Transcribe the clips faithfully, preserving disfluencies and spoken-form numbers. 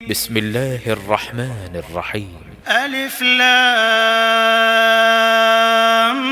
بسم الله الرحمن الرحيم. ألف لام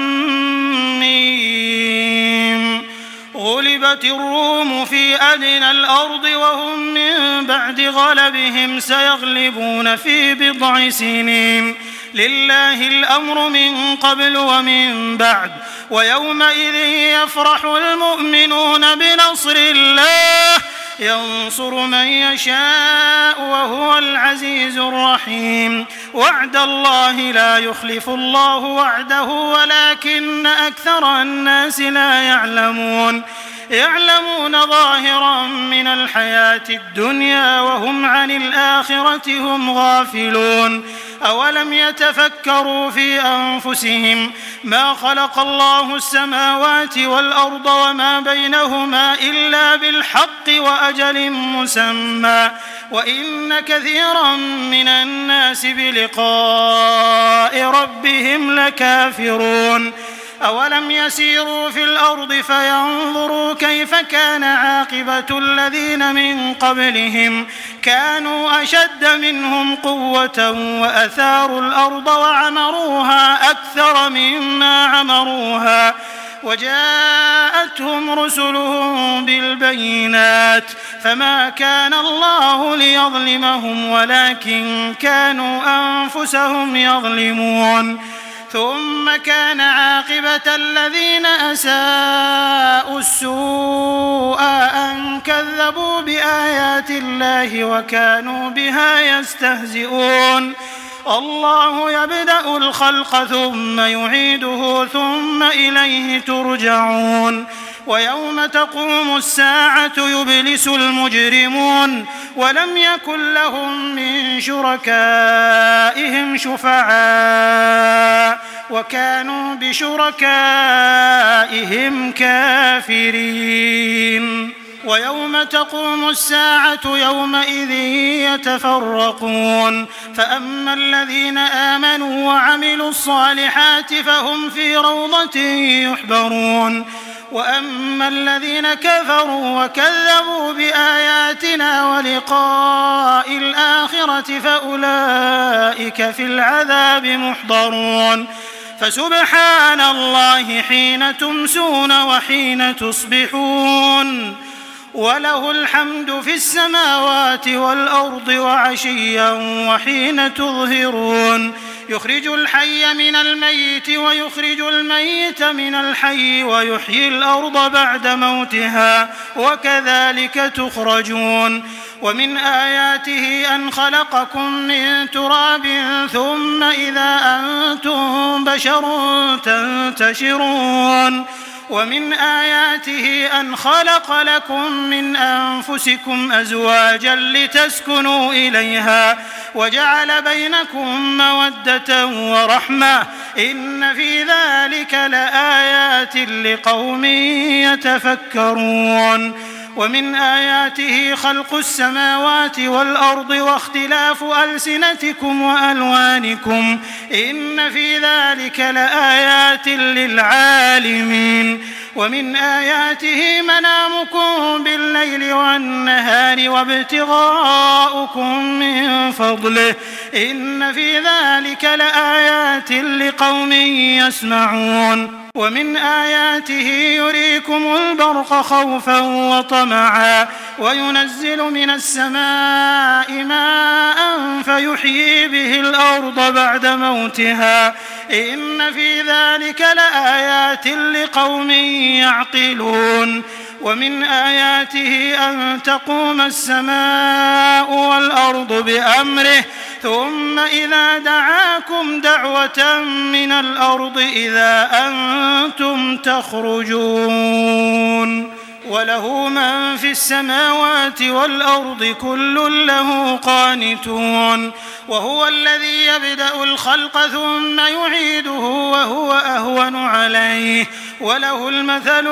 ميم. غلبت الروم في أدنى الأرض وهم من بعد غلبهم سيغلبون في بضع سنين. لله الأمر من قبل ومن بعد، ويومئذ يفرح المؤمنون بنصر الله ينصر من يشاء وهو العزيز الرحيم. وعد الله لا يخلف الله وعده ولكن أكثر الناس لا يعلمون. يعلمون ظاهرا من الحياة الدنيا وهم عن الآخرة هم غافلون. أولم يتفكروا في أنفسهم ما خلق الله السماوات والأرض وما بينهما إلا بالحق وأجل مسمى، وإن كثيرا من الناس بلقاء ربهم لكافرون. أولم يسيروا في الأرض فينظروا كيف كان عاقبة الذين من قبلهم كانوا أشد منهم قوة وأثاروا الأرض وعمروها أكثر مما عمروها وجاءتهم رسلهم بالبينات فما كان الله ليظلمهم ولكن كانوا أنفسهم يظلمون. ثم كان عاقبة الذين أساءوا السوء أن كذبوا بآيات الله وكانوا بها يستهزئون. الله يبدأ الخلق ثم يعيده ثم إليه ترجعون. ويوم تقوم الساعة يبلس المجرمون ولم يكن لهم من شركائهم شفعاء وكانوا بشركائهم كافرين. ويوم تقوم الساعة يومئذ يتفرقون، فأما الذين آمنوا وعملوا الصالحات فهم في روضة يحبرون، وأما الذين كفروا وكذبوا بآياتنا ولقاء الآخرة فأولئك في العذاب محضرون. فسبحان الله حين تمسون وحين تصبحون، وله الحمد في السماوات والأرض وعشيا وحين تظهرون. يخرج الحي من الميت ويخرج الميت من الحي ويحيي الأرض بعد موتها وكذلك تخرجون. ومن آياته أن خلقكم من تراب ثم إذا أنتم بشر تنتشرون. ومن آياته أن خلق لكم من أنفسكم أزواجا لتسكنوا إليها وجعل بينكم مودة ورحمة إن في ذلك لآيات لقوم يتفكرون. ومن آياته خلق السماوات والأرض واختلاف ألسنتكم وألوانكم إن في ذلك لآيات للعالمين. ومن آياته منامكم بالليل والنهار وابتغاؤكم من فضله إن في ذلك لآيات لقوم يسمعون. ومن آياته يريكم البرق خوفا وطمعا وينزل من السماء ماء فيحيي به الأرض بعد موتها إن في ذلك لآيات لقوم يعقلون. ومن آياته أن تقوم السماء والأرض بأمره ثم إذا دعاكم دعوة من الأرض إذا أنتم تخرجون. وله من في السماوات والأرض كل له قانتون. وهو الذي يبدأ الخلق ثم يعيده وهو أهون عليه وله المثل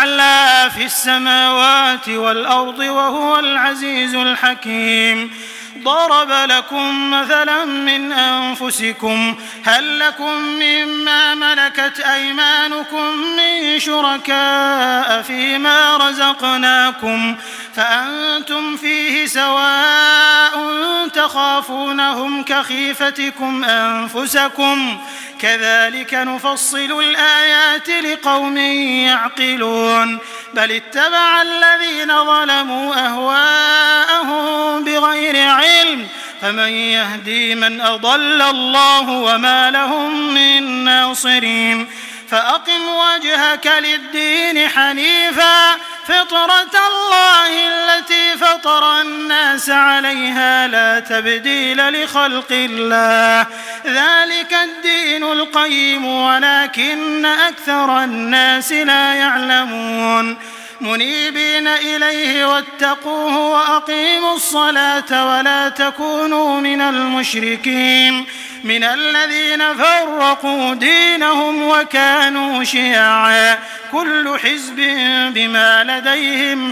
الأعلى في السماوات والأرض وهو العزيز الحكيم. ضرب لكم مثلا من أنفسكم هل لكم مما ملكت أيمانكم من شركاء فيما رزقناكم فأنتم فيه سواء تخافونهم كخيفتكم أنفسكم كذلك نفصل الآيات لقوم يعقلون بل اتبع الذين ظلموا أهواءهم بغير علم فمن يهدي من أضل الله وما لهم من ناصرين فأقم وجهك للدين حنيفا فطرة الله التي فطر الناس عليها لا تبديل لخلق الله ذلك الدين القيم ولكن أكثر الناس لا يعلمون منيبين إليه واتقوه وأقيموا الصلاة ولا تكونوا من المشركين من الذين فرقوا دينهم وكانوا شيعا كل حزب بما لديهم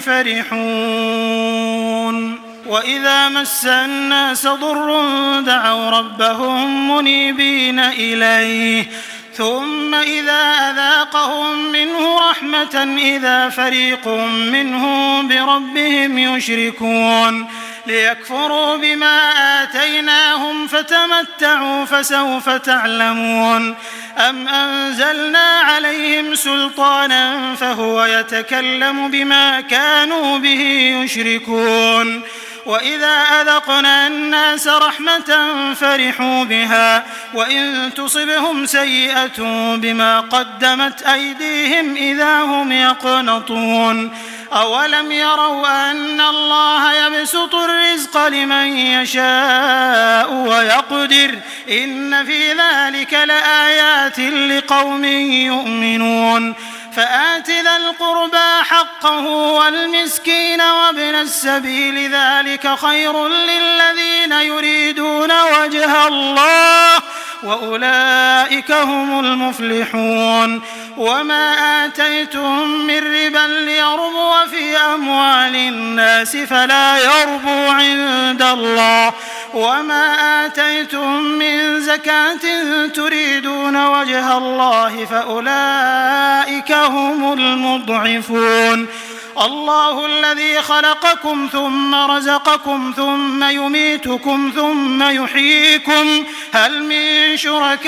فرحون وإذا مس الناس ضر دعوا ربهم منيبين إليه ثم إذا أذاقهم منه رحمة إذا فريق منهم بربهم يشركون ليكفروا بما آتيناهم فتمتعوا فسوف تعلمون أم أنزلنا عليهم سلطانا فهو يتكلم بما كانوا به يشركون وإذا أذقنا الناس رحمة فرحوا بها وإن تصبهم سيئة بما قدمت أيديهم إذا هم يقنطون أولم يروا أن الله يبسط الرزق لمن يشاء ويقدر إن في ذلك لآيات لقوم يؤمنون فآت ذا القربى حقه والمسكين وابن السبيل ذلك خير للذين يريدون وجه الله وأولئك هم المفلحون وما آتيتم من ربا ليربو في أموال الناس فلا يربو عند الله وما آتيتم من زكاة تريدون وجه الله فأولئك هم المضعفون الله الذي خلقكم ثم رزقكم ثم يميتكم ثم يحييكم هل من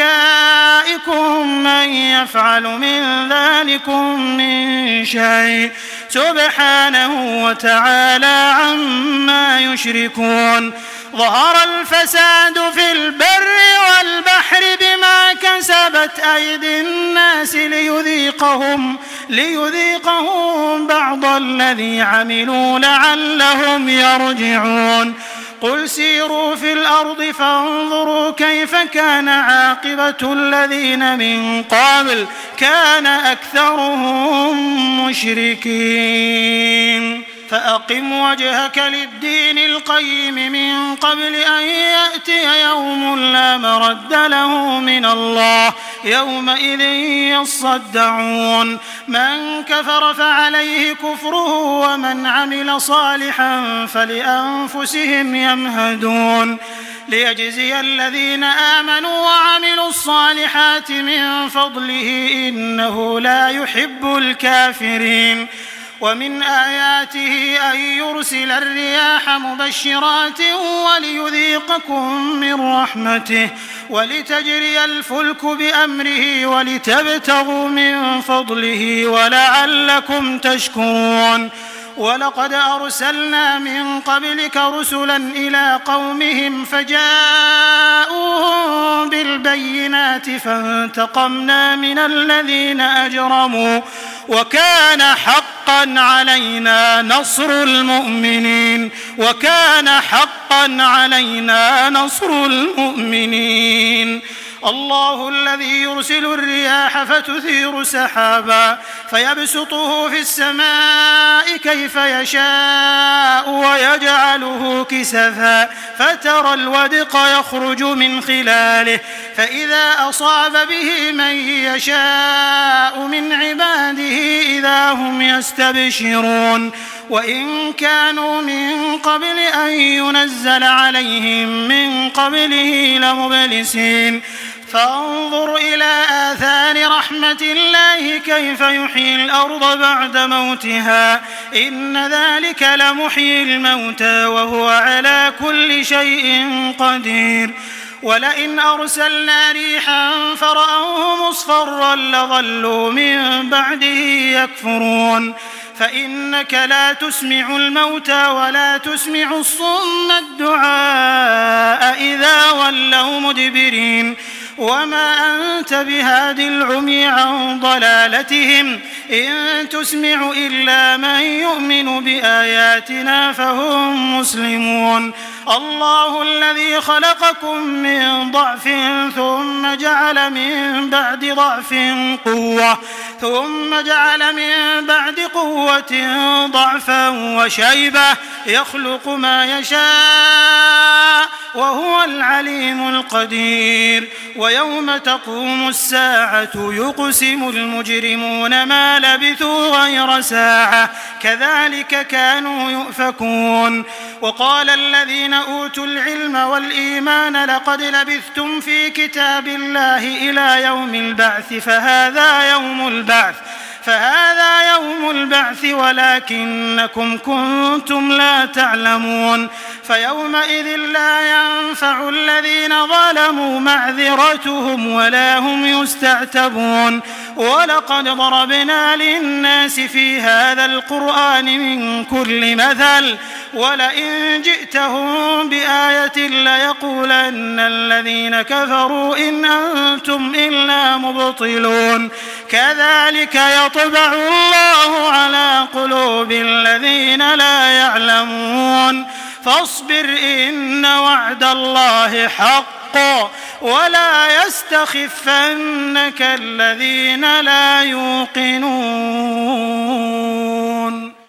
شركائكم من يفعل من ذلكم من شيء سبحانه وتعالى عما يشركون ظهر الفساد في البر والبحر بما كسبت أيدي الناس ليذيقهم ليذيقهم بعض الذي عملوا لعلهم يرجعون قل سيروا في الأرض فانظروا كيف كان عاقبة الذين من قبل كان أكثرهم مشركين فأقم وجهك للدين القيم من قبل أن يأتي يوم لا مرد له من الله يومئذ يصدعون من كفر فعليه كفره ومن عمل صالحا فلأنفسهم يمهدون ليجزي الذين آمنوا وعملوا الصالحات من فضله إنه لا يحب الكافرين ومن آياته أن يرسل الرياح مبشرات وليذيقكم من رحمته ولتجري الفلك بأمره ولتبتغوا من فضله ولعلكم تشكرون ولقد أرسلنا من قبلك رسلا إلى قومهم فجاءوهم بالبينات فانتقمنا من الذين أجرموا وكان حقا علينا نصر المؤمنين وكان حقا علينا نصر المؤمنين الله الذي يرسل الرياح فتثير سحابا فيبسطه في السماء كيف يشاء ويجعله كسفا فترى الودق يخرج من خلاله فإذا أصاب به من يشاء من عباده إذا هم يستبشرون وإن كانوا من قبل أن ينزل عليهم من قبله لمبلسين فانظر إلى آثار رحمة الله كيف يحيي الأرض بعد موتها إن ذلك لمحيي الموتى وهو على كل شيء قدير ولئن أرسلنا ريحا فرأوه مصفرا لظلوا من بعده يكفرون فإنك لا تسمع الموتى ولا تسمع الصم الدعاء إذا ولوا مدبرين وما أنت بهاد العمي عن ضلالتهم إن تسمع إلا من يؤمن بآياتنا فهم مسلمون الله الذي خلقكم من ضعف ثم جعل من بعد ضعف قوة ثم جعل من بعد قوة ضعفا وشيبة يخلق ما يشاء وهو العليم القدير ويوم تقوم الساعة يقسم المجرمون ما لبثوا غير ساعة كذلك كانوا يؤفكون وقال الذين أوتوا العلم والإيمان لقد لبثتم في كتاب الله إلى يوم البعث فهذا يوم البعث فهذا يوم البعث ولكنكم كنتم لا تعلمون فيومئذ لا ينفع الذين ظلموا معذرتهم ولا هم يستعتبون ولقد ضربنا للناس في هذا القرآن من كل مثل ولئن جئتهم بآية ليقولن الذين كفروا إن أنتم إلا مبطلون كذلك يطبع الله على قلوب الذين لا يعلمون فاصبر إن وعد الله حق ولا يستخفنك الذين لا يوقنون.